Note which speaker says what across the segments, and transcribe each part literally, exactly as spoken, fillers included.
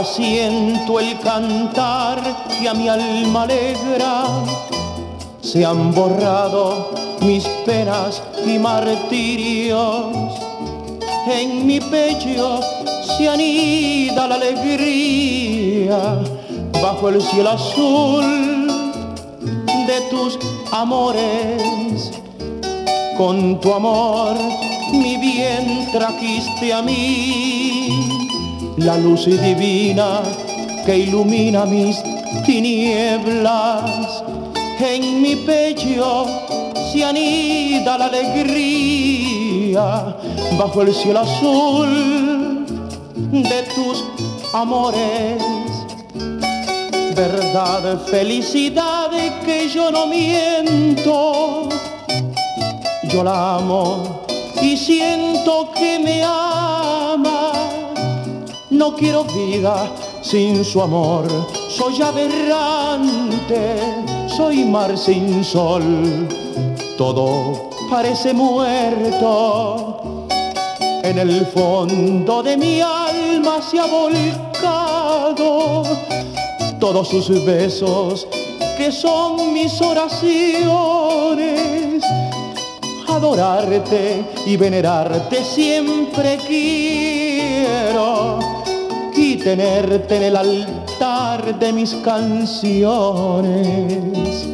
Speaker 1: siento el cantar que a mi alma alegra. Se han borrado mis penas y martirios. En mi pecho se anida la alegría. Bajo el cielo azul de tus amores, con tu amor mi bien trajiste a mí. La luz divina que ilumina mis tinieblas. En mi pecho se anida la alegría. Bajo el cielo azul de tus amores. Verdad, felicidad que yo no miento. Yo la amo y siento que me ama. No quiero vida sin su amor. Soy aberrante, soy mar sin sol. Todo parece muerto. En el fondo de mi alma se ha volcado todos sus besos que son mis oraciones. Adorarte y venerarte siempre quiero, y tenerte en el altar de mis canciones.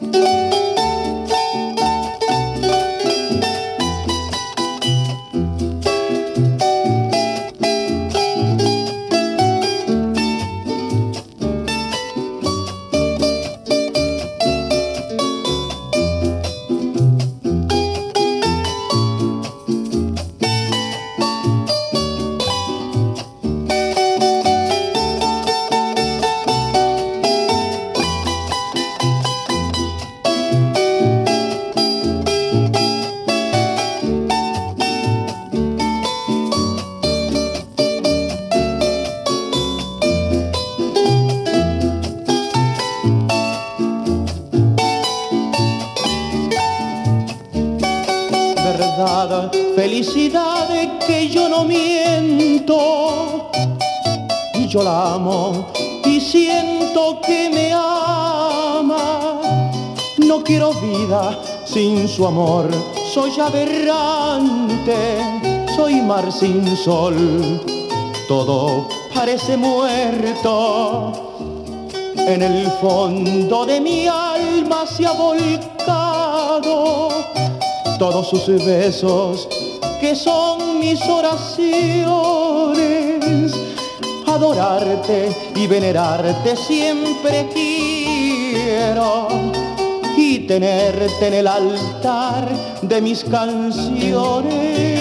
Speaker 1: Verdad, felicidad que yo no miento. Y yo la amo y siento que me ama. No quiero vida sin su amor. Soy aberrante, soy mar sin sol. Todo parece muerto. En el fondo de mi alma se ha volcado todos sus besos que son mis oraciones. Adorarte y venerarte siempre quiero, y tenerte en el altar de mis canciones.